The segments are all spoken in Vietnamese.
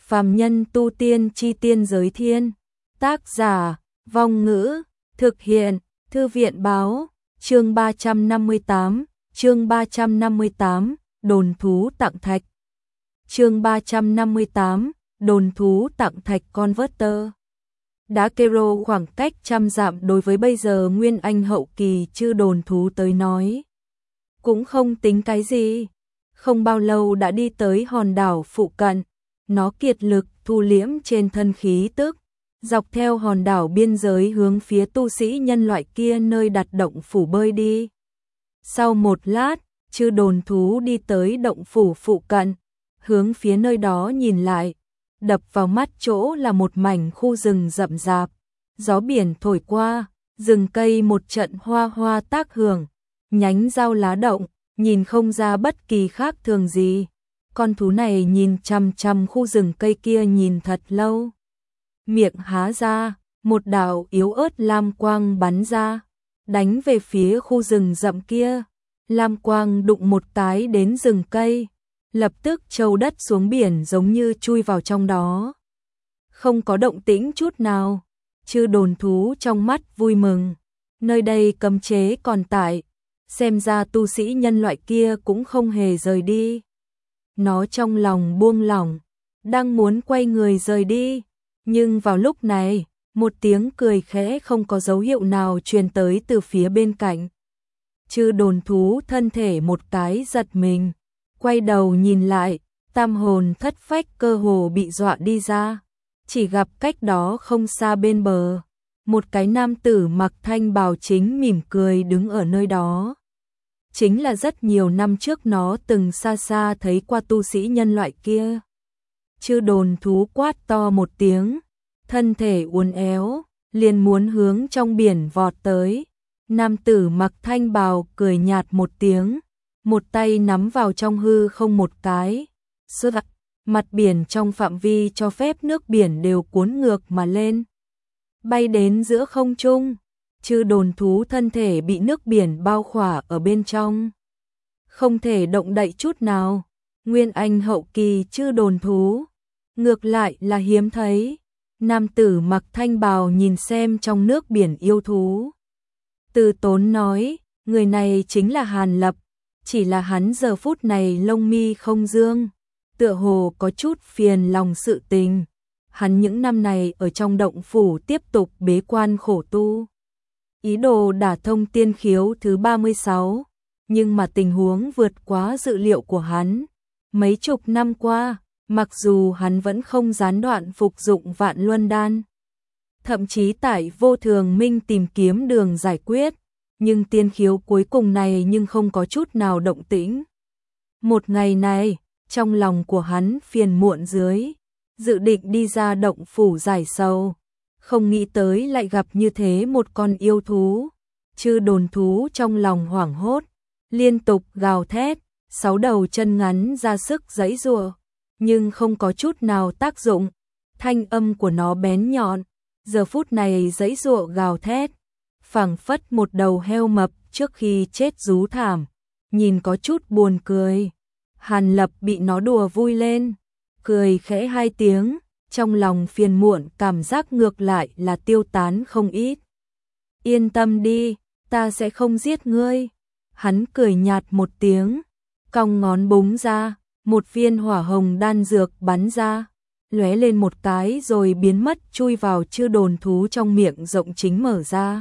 Phàm nhân tu tiên chi tiên giới thiên. Tác giả, Vong Ngữ, thực hiện, Thư viện báo, chương 358, đồn thú tặng thạch. Chương 358, đồn thú tặng thạch Converter. Đá Kero khoảng cách 100 dặm đối với bây giờ Nguyên Anh hậu kỳ chư đồn thú tới nói cũng không tính cái gì. Không bao lâu đã đi tới hòn đảo phụ cận, nó kiệt lực thu liễm trên thân khí tức, dọc theo hòn đảo biên giới hướng phía tu sĩ nhân loại kia nơi đặt động phủ bơi đi. Sau một lát, chư đồn thú đi tới động phủ phụ cận, hướng phía nơi đó nhìn lại, đập vào mắt chỗ là một mảnh khu rừng rậm rạp, gió biển thổi qua, rừng cây một trận hoa hoa tác hưởng, nhánh rau lá động, nhìn không ra bất kỳ khác thường gì. Con thú này nhìn chằm chằm khu rừng cây kia nhìn thật lâu. Miệng há ra, một đạo yếu ớt lam quang bắn ra, đánh về phía khu rừng rậm kia. Lam quang đụng một cái đến rừng cây, lập tức trâu đất xuống biển giống như chui vào trong đó. Không có động tĩnh chút nào, chư đồn thú trong mắt vui mừng. Nơi đây cấm chế còn tại, xem ra tu sĩ nhân loại kia cũng không hề rời đi. Nó trong lòng buông lỏng, đang muốn quay người rời đi, nhưng vào lúc này, một tiếng cười khẽ không có dấu hiệu nào truyền tới từ phía bên cạnh. Chư đồn thú thân thể một cái giật mình, quay đầu nhìn lại, tam hồn thất phách cơ hồ bị dọa đi ra. Chỉ gặp cách đó không xa bên bờ, một cái nam tử mặc thanh bào chính mỉm cười đứng ở nơi đó. Chính là rất nhiều năm trước nó từng xa xa thấy qua tu sĩ nhân loại kia. Chư đồn thú quát to một tiếng, thân thể uốn éo, liền muốn hướng trong biển vọt tới. Nam tử mặc thanh bào cười nhạt một tiếng, một tay nắm vào trong hư không một cái. Mặt biển trong phạm vi cho phép nước biển đều cuốn ngược mà lên, bay đến giữa không trung. Chư đồn thú thân thể bị nước biển bao khỏa ở bên trong, không thể động đậy chút nào. Nguyên Anh hậu kỳ chư đồn thú, ngược lại là hiếm thấy. Nam tử mặc thanh bào nhìn xem trong nước biển yêu thú, từ tốn nói, người này chính là Hàn Lập, chỉ là hắn giờ phút này lông mi không dương, tựa hồ có chút phiền lòng sự tình. Hắn những năm này ở trong động phủ tiếp tục bế quan khổ tu, ý đồ đả thông tiên khiếu thứ 36, nhưng mà tình huống vượt quá dự liệu của hắn. Mấy chục năm qua, mặc dù hắn vẫn không gián đoạn phục dụng Vạn Luân Đan, thậm chí tại Vô Thường Minh tìm kiếm đường giải quyết, nhưng tiên khiếu cuối cùng này nhưng không có chút nào động tĩnh. Một ngày này, trong lòng của hắn phiền muộn dưới, dự định đi ra động phủ giải sầu, không nghĩ tới lại gặp như thế một con yêu thú. Chư đồn thú trong lòng hoảng hốt, liên tục gào thét, 6 đầu chân ngắn ra sức giãy giụa, nhưng không có chút nào tác dụng. Thanh âm của nó bén nhọn, giờ phút này giãy giụa gào thét, phảng phất một đầu heo mập trước khi chết rú thảm, nhìn có chút buồn cười. Hàn Lập bị nó đùa vui lên, cười khẽ 2 tiếng, trong lòng phiền muộn cảm giác ngược lại là tiêu tán không ít. Yên tâm đi, ta sẽ không giết ngươi. Hắn cười nhạt một tiếng, cong ngón búng ra, một viên hỏa hồng đan dược bắn ra, lóe lên một cái rồi biến mất chui vào chư đồn thú trong miệng rộng chính mở ra.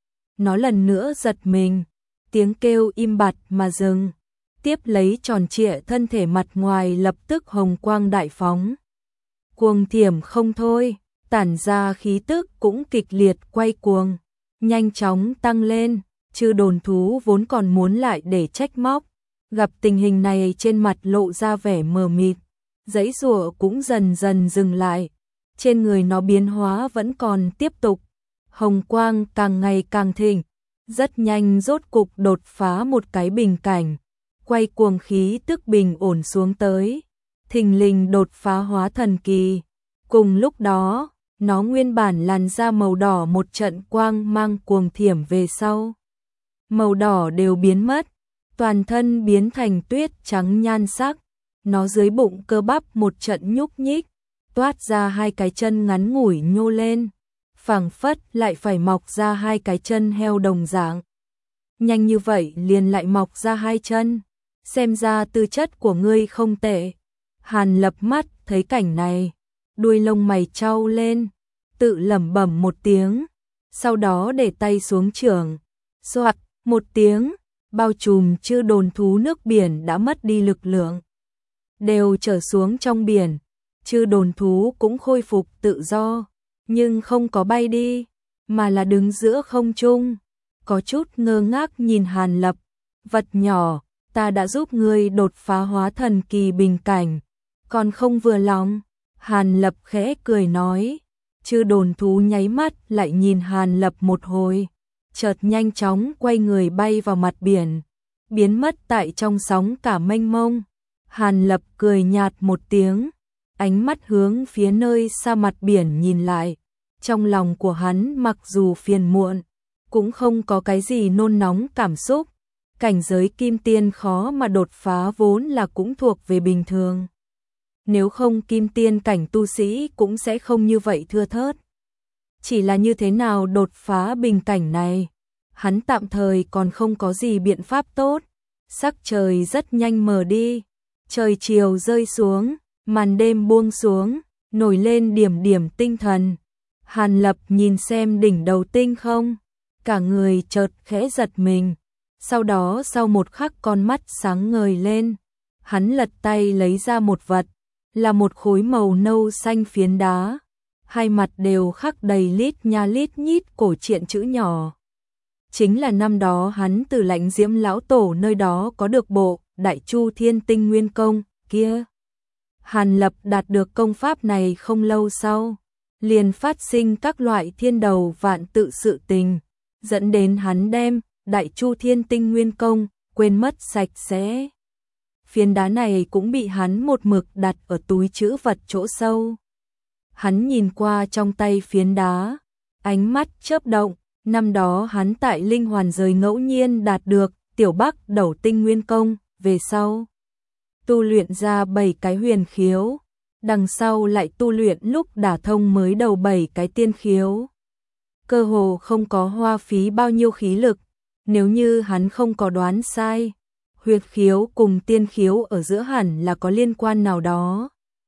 Nó lần nữa giật mình, tiếng kêu im bặt mà dừng, tiếp lấy tròn trịa thân thể mặt ngoài lập tức hồng quang đại phóng. Cuồng thiểm không thôi, tản ra khí tức cũng kịch liệt quay cuồng, nhanh chóng tăng lên. Chư đồn thú vốn còn muốn lại để trách móc, gặp tình hình này trên mặt lộ ra vẻ mờ mịt, giãy giụa cũng dần dần dừng lại. Trên người nó biến hóa vẫn còn tiếp tục, hồng quang càng ngày càng thịnh, rất nhanh rốt cục đột phá một cái bình cảnh, quay cuồng khí tức bình ổn xuống tới, thình lình đột phá hóa thần kỳ. Cùng lúc đó, nó nguyên bản làn da màu đỏ một trận quang mang cuồng thiểm về sau, màu đỏ đều biến mất, toàn thân biến thành tuyết trắng nhan sắc. Nó dưới bụng cơ bắp một trận nhúc nhích, toát ra hai cái chân ngắn ngủi nhô lên, phảng phất lại phải mọc ra hai cái chân heo đồng dạng. Nhanh như vậy liền lại mọc ra hai chân, xem ra tư chất của ngươi không tệ. Hàn Lập mắt thấy cảnh này, đuôi lông mày chau lên, tự lẩm bẩm một tiếng, sau đó để tay xuống chưởng, xoạt một tiếng, bao trùm chư đồn thú nước biển đã mất đi lực lượng, đều trở xuống trong biển. Chư đồn thú cũng khôi phục tự do, nhưng không có bay đi, mà là đứng giữa không trung, có chút ngơ ngác nhìn Hàn Lập. Vật nhỏ, ta đã giúp ngươi đột phá hóa thần kỳ bình cảnh, còn không vừa lòng. Hàn Lập khẽ cười nói. Chư đồn thú nháy mắt lại nhìn Hàn Lập một hồi, chợt nhanh chóng quay người bay vào mặt biển, biến mất tại trong sóng cả mênh mông. Hàn Lập cười nhạt một tiếng, ánh mắt hướng phía nơi xa mặt biển nhìn lại. Trong lòng của hắn mặc dù phiền muộn, cũng không có cái gì nôn nóng cảm xúc. Cảnh giới kim tiên khó mà đột phá vốn là cũng thuộc về bình thường. Nếu không kim tiên cảnh tu sĩ cũng sẽ không như vậy thưa thớt. Chỉ là như thế nào đột phá bình cảnh này, hắn tạm thời còn không có gì biện pháp tốt. Sắc trời rất nhanh mờ đi, trời chiều rơi xuống, màn đêm buông xuống, nổi lên điểm điểm tinh thần. Hàn Lập nhìn xem đỉnh đầu tinh không, cả người chợt khẽ giật mình. Sau đó sau một khắc con mắt sáng ngời lên, hắn lật tay lấy ra một vật, là một khối màu nâu xanh phiến đá, hai mặt đều khắc đầy lít nha lít nhít cổ truyện chữ nhỏ. Chính là năm đó hắn từ Lãnh Diễm lão tổ nơi đó có được bộ Đại Chu Thiên Tinh Nguyên Công kia. Hàn Lập đạt được công pháp này không lâu sau, liền phát sinh các loại thiên đầu vạn tự sự tình, dẫn đến hắn đem Đại Chu Thiên Tinh Nguyên Công quên mất sạch sẽ. Phiến đá này cũng bị hắn một mực đặt ở túi trữ vật chỗ sâu. Hắn nhìn qua trong tay phiến đá, ánh mắt chớp động. Năm đó hắn tại Linh Hoàn giới ngẫu nhiên đạt được Tiểu Bắc Đẩu Tinh Nguyên Công, về sau tu luyện ra 7 cái huyền khiếu, đằng sau lại tu luyện lúc đả thông mới đầu 7 cái tiên khiếu. Cơ hồ không có hoa phí bao nhiêu khí lực. Nếu như hắn không có đoán sai, huyệt khiếu cùng tiên khiếu ở giữa hẳn là có liên quan nào đó.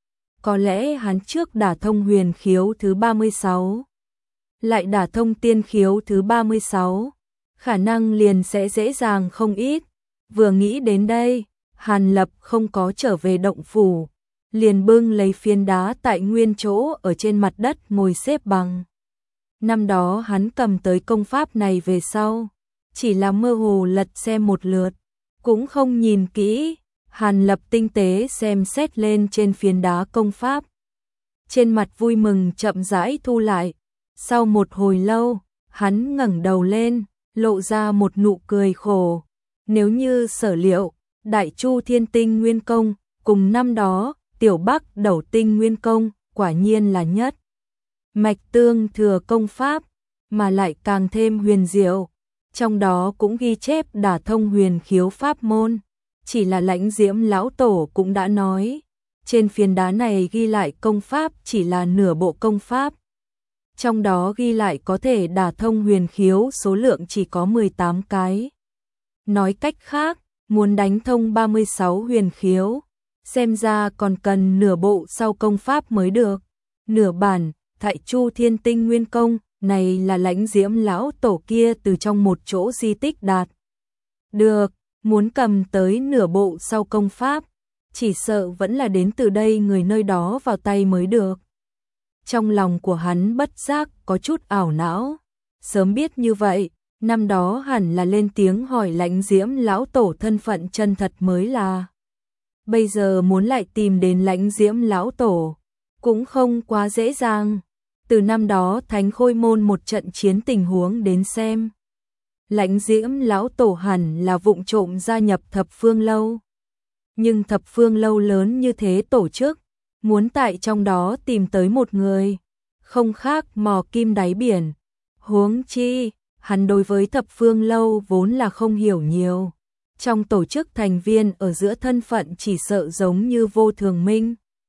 Có lẽ hắn trước đả thông huyền khiếu thứ 36, lại đả thông tiên khiếu thứ 36, khả năng liền sẽ dễ dàng không ít. Vừa nghĩ đến đây, Hàn Lập không có trở về động phủ, liền bưng lấy phiến đá tại nguyên chỗ ở trên mặt đất ngồi xếp bằng. Năm đó hắn cầm tới công pháp này về sau, chỉ là mơ hồ lật xem một lượt, cũng không nhìn kỹ. Hàn Lập tinh tế xem xét lên trên phiến đá công pháp, trên mặt vui mừng chậm rãi thu lại. Sau một hồi lâu, hắn ngẩng đầu lên, lộ ra một nụ cười khổ. Nếu như sở liệu, Đại Chu Thiên Tinh Nguyên Công cùng năm đó Tiểu Bắc Đẩu Tinh Nguyên Công quả nhiên là nhất mạch tương thừa công pháp, mà lại càng thêm huyền diệu. Trong đó cũng ghi chép đả thông huyền khiếu pháp môn. Chỉ là Lãnh Diễm lão tổ cũng đã nói, trên phiến đá này ghi lại công pháp chỉ là nửa bộ công pháp. Trong đó ghi lại có thể đả thông huyền khiếu số lượng chỉ có 18 cái. Nói cách khác, muốn đánh thông 36 huyền khiếu, xem ra còn cần nửa bộ sau công pháp mới được. Nửa bản Đại Chu Thiên Tinh Nguyên Công này là Lãnh Diễm lão tổ kia từ trong một chỗ di tích đạt được. Muốn cầm tới nửa bộ sau công pháp, chỉ sợ vẫn là đến từ đây người nơi đó vào tay mới được. Trong lòng của hắn bất giác có chút ảo não. Sớm biết như vậy, năm đó hẳn là lên tiếng hỏi Lãnh Diễm lão tổ thân phận chân thật mới là. Bây giờ muốn lại tìm đến Lãnh Diễm lão tổ, cũng không quá dễ dàng. Từ năm đó Thánh Khôi Môn một trận chiến tình huống đến xem, Lãnh Diễm lão tổ hẳn là vụng trộm gia nhập Thập Phương Lâu. Nhưng Thập Phương Lâu lớn như thế tổ chức, muốn tại trong đó tìm tới một người, không khác mò kim đáy biển. Huống chi, hắn đối với Thập Phương Lâu vốn là không hiểu nhiều. Trong tổ chức thành viên ở giữa thân phận chỉ sợ giống như Vô Thường Minh.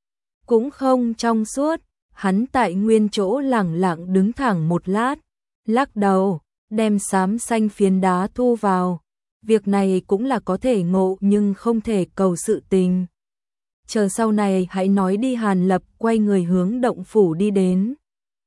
cũng không trong suốt, hắn tại nguyên chỗ lẳng lặng đứng thẳng một lát, lắc đầu, đem xám xanh phiến đá thu vào. Việc này cũng là có thể ngộ nhưng không thể cầu sự tình. Chờ sau này hãy nói đi. Hàn Lập quay người hướng động phủ đi đến.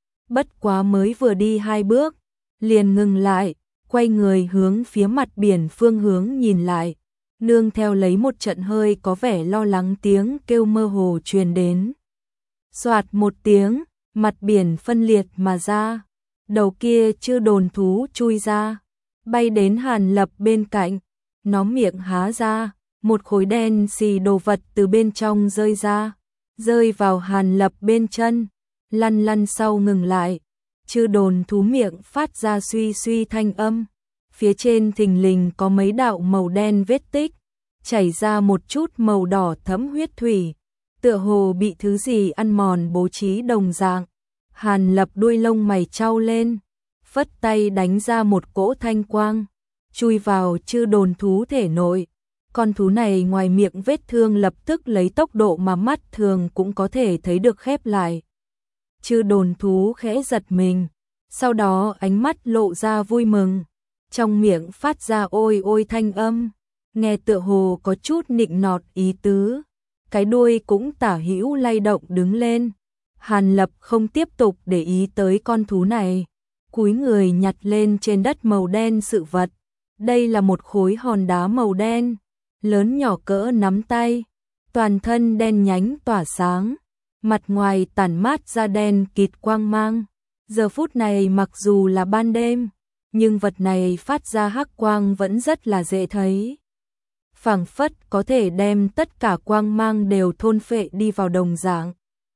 Bất quá mới vừa đi 2 bước, liền ngừng lại, quay người hướng phía mặt biển phương hướng nhìn lại. Nương theo lấy một trận hơi có vẻ lo lắng tiếng kêu mơ hồ truyền đến. Soạt một tiếng, mặt biển phân liệt mà ra. Đầu kia Chư Đồn thú chui ra, bay đến Hàn Lập bên cạnh. Nó miệng há ra, một khối đen xì đồ vật từ bên trong rơi ra, rơi vào Hàn Lập bên chân, lăn lăn sau ngừng lại. Chư Đồn thú miệng phát ra suy suy thanh âm, phía trên thình lình có mấy đạo màu đen vết tích, chảy ra một chút màu đỏ thẫm huyết thủy, tựa hồ bị thứ gì ăn mòn bố trí đồng dạng. Hàn Lập đuôi lông mày chau lên, phất tay đánh ra một cỗ thanh quang, chui vào Chư Đồn thú thể nội. Con thú này ngoài miệng vết thương lập tức lấy tốc độ mà mắt thường cũng có thể thấy được khép lại. Chư Đồn thú khẽ giật mình, sau đó ánh mắt lộ ra vui mừng, trong miệng phát ra ôi ôi thanh âm, nghe tựa hồ có chút nịnh nọt ý tứ. Cái đuôi cũng tả hữu lay động đứng lên. Hàn Lập không tiếp tục để ý tới con thú này, cúi người nhặt lên trên đất màu đen sự vật. Đây là một khối hòn đá màu đen, lớn nhỏ cỡ nắm tay, toàn thân đen nhánh tỏa sáng, mặt ngoài tản mát ra đen kịt quang mang. Giờ phút này mặc dù là ban đêm, nhưng vật này phát ra hắc quang vẫn rất là dễ thấy. Phảng phất có thể đem tất cả quang mang đều thôn phệ đi vào đồng dạng.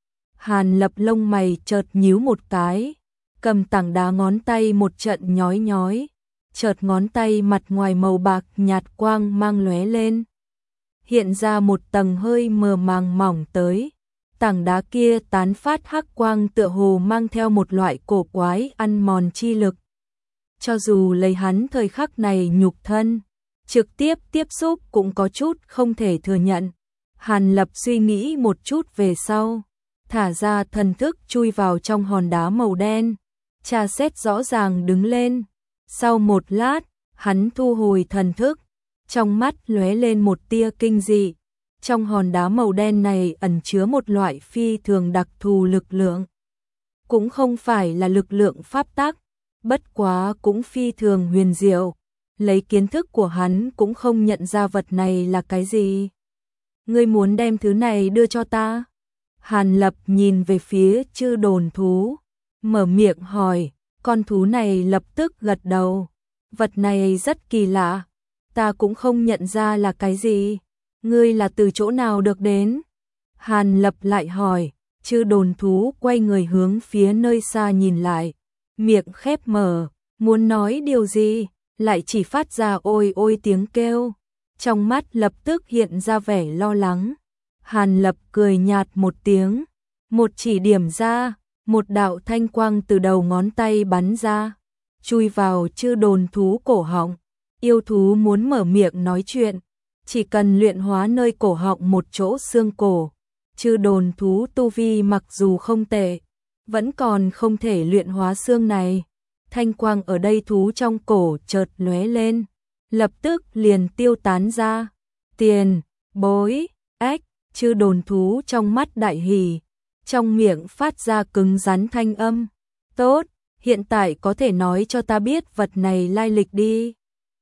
Hàn Lập lông mày chợt nhíu một cái, cầm tảng đá ngón tay một trận nhói nhói, chợt ngón tay mặt ngoài màu bạc nhạt quang mang lóe lên, hiện ra một tầng hơi mờ màng mỏng tới. Tảng đá kia tán phát hắc quang tựa hồ mang theo một loại cổ quái ăn mòn chi lực. Cho dù lấy hắn thời khắc này nhục thân, trực tiếp tiếp xúc cũng có chút không thể thừa nhận. Hàn Lập suy nghĩ một chút về sau, thả ra thần thức chui vào trong hòn đá màu đen, tra xét rõ ràng đứng lên. Sau một lát, hắn thu hồi thần thức, trong mắt lóe lên một tia kinh dị. Trong hòn đá màu đen này ẩn chứa một loại phi thường đặc thù lực lượng. Cũng không phải là lực lượng pháp tắc, bất quá cũng phi thường huyền diệu. Lấy kiến thức của hắn cũng không nhận ra vật này là cái gì. Ngươi muốn đem thứ này đưa cho ta? Hàn Lập nhìn về phía Chư Đồn thú, mở miệng hỏi. Con thú này lập tức gật đầu. Vật này rất kỳ lạ, ta cũng không nhận ra là cái gì. Ngươi là từ chỗ nào được đến? Hàn Lập lại hỏi. Chư Đồn thú quay người hướng phía nơi xa nhìn lại, miệng khép mở, muốn nói điều gì, lại chỉ phát ra ôi ôi tiếng kêu. Trong mắt lập tức hiện ra vẻ lo lắng. Hàn Lập cười nhạt một tiếng, một chỉ điểm ra, một đạo thanh quang từ đầu ngón tay bắn ra, chui vào Chư Đồn thú cổ họng. Yêu thú muốn mở miệng nói chuyện, chỉ cần luyện hóa nơi cổ họng một chỗ xương cổ. Chư Đồn thú tu vi mặc dù không tệ, vẫn còn không thể luyện hóa xương này. Thanh quang ở đây thú trong cổ chợt lóe lên, lập tức liền tiêu tán ra. Tiền, bối, ếch. Chư Đồn thú trong mắt đại hỉ, trong miệng phát ra cứng rắn thanh âm. Tốt, hiện tại có thể nói cho ta biết vật này lai lịch đi.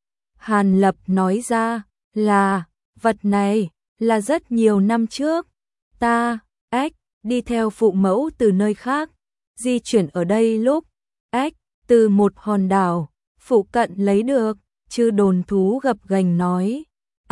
Hàn Lập nói ra, là, vật này, là rất nhiều năm trước. Ta, ếch, đi theo phụ mẫu từ nơi khác, di chuyển ở đây lúc, ếch, từ một hòn đảo, phụ cận lấy được. Chư Đồn thú gập ghềnh nói,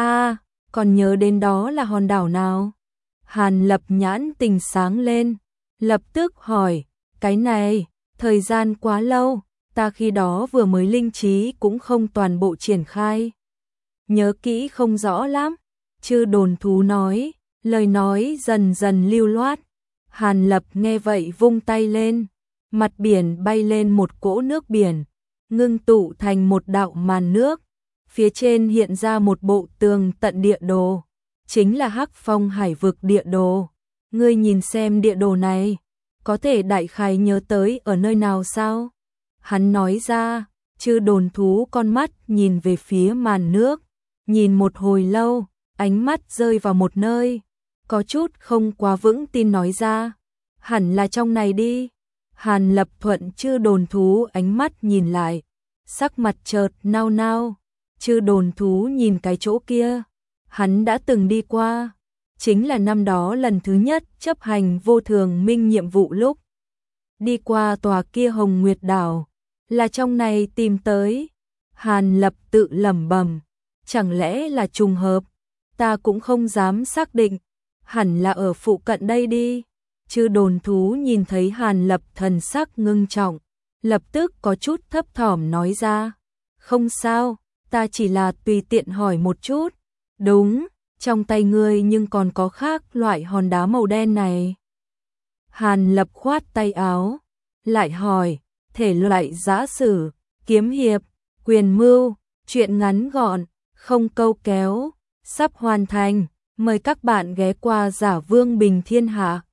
còn nhớ đến đó là hòn đảo nào? Hàn Lập nhãn tình sáng lên, lập tức hỏi, cái này, thời gian quá lâu, ta khi đó vừa mới linh trí cũng không toàn bộ triển khai. Nhớ kỹ không rõ lắm. Chư Đồn thú nói, lời nói dần dần lưu loát. Hàn Lập nghe vậy vung tay lên, mặt biển bay lên một cỗ nước biển, ngưng tụ thành một đạo màn nước. Phía trên hiện ra một bộ tường tận địa đồ, chính là Hắc Phong Hải vực địa đồ. Ngươi nhìn xem địa đồ này, có thể đại khái nhớ tới ở nơi nào sao? Hắn nói ra, Chư đồn thú con mắt nhìn về phía màn nước, nhìn một hồi lâu, ánh mắt rơi vào một nơi, có chút không quá vững tin nói ra, hẳn là trong này đi. Hàn Lập Thuận Chư đồn thú ánh mắt nhìn lại, sắc mặt chợt nao nao. Chư đồn thú nhìn cái chỗ kia, hắn đã từng đi qua, chính là năm đó lần thứ nhất chấp hành vô thường minh nhiệm vụ lúc đi qua tòa kia Hồng Nguyệt đảo, là trong này tìm tới. Hàn Lập tự lẩm bẩm, chẳng lẽ là trùng hợp, ta cũng không dám xác định, hẳn là ở phụ cận đây đi. Chư đồn thú nhìn thấy Hàn Lập thần sắc ngưng trọng, lập tức có chút thấp thỏm nói ra, không sao, ta chỉ là tùy tiện hỏi một chút. Đúng, trong tay ngươi nhưng còn có khác loại hòn đá màu đen này. Hàn Lập khoát tay áo, lại hỏi, thể loại giã sử, kiếm hiệp, quyền mưu, truyện ngắn gọn, không câu kéo, sắp hoàn thành, mời các bạn ghé qua Giả Vương Bình Thiên Hạ.